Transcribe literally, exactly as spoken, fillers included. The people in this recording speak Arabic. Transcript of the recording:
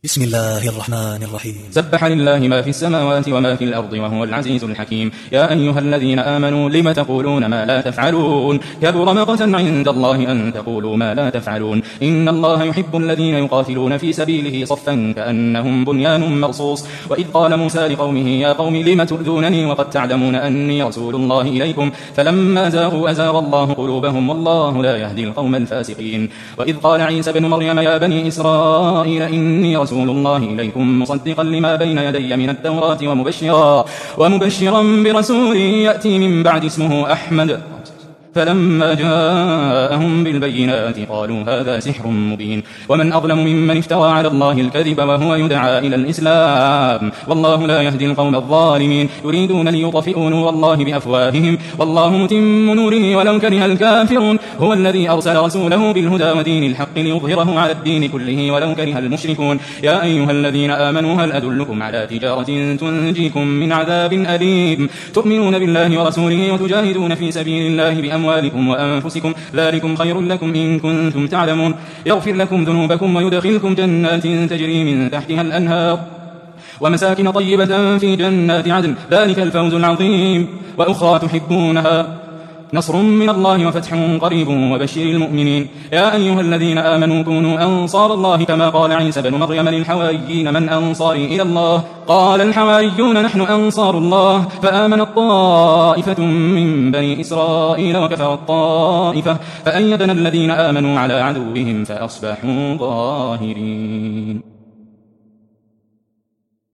بسم الله الرحمن الرحيم. سبح لله ما في السماوات وما في الأرض وهو العزيز الحكيم. يا أيها الذين آمنوا لم تقولون ما لا تفعلون كبر مقتا عند الله أن تقولوا ما لا تفعلون. إن الله يحب الذين يقاتلون في سبيله صفا كأنهم بنيان مرصوص. وإذ قال موسى لقومه يا قوم لم تؤذونني وقد تعلمون أني رسول الله إليكم فلما زاغوا أزاغ الله قلوبهم والله لا يهدي القوم الفاسقين. وإذ قال عيسى بن مريم يا بني إسرائيل إني رسول رسول الله إليكم مصدقا لما بين يدي من التوراة ومبشرا, ومبشرا برسول يأتي من بعد اسمه أحمد. فلما جاءهم بالبينات قالوا هذا سحر مبين. ومن أظلم ممن افترى على الله الكذب وهو يدعى إلى الإسلام والله لا يهدي القوم الظالمين. يريدون ليطفئوا نور الله بأفواههم والله متم نوره ولو كره الكافرون. هو الذي أرسل رسوله بالهدى ودين الحق ليظهره على الدين كله ولو كره المشركون. يا أيها الذين آمنوا هل أدلكم على تجارة تنجيكم من عذاب أليم تؤمنون بالله ورسوله وتجاهدون في سبيل الله بأموالكم أموالكم وأنفسكم ذلكم خير لكم إن كنتم تعلمون. يغفر لكم ذنوبكم ويدخلكم جنات تجري من تحتها الأنهار ومساكن طيبة في جنات عدن ذلك الفوز العظيم. وأخرى تحبونها نصر من الله وفتح قريب وبشر المؤمنين. يا أيها الذين آمنوا كونوا أنصار الله كما قال عيسى بن مريم للحواريين من أنصاري إلى الله قال الحواريون نحن أنصار الله فآمنت طائفة من بني إسرائيل وكفرت طائفة فأيدنا الذين آمنوا على عدوهم فأصبحوا ظاهرين.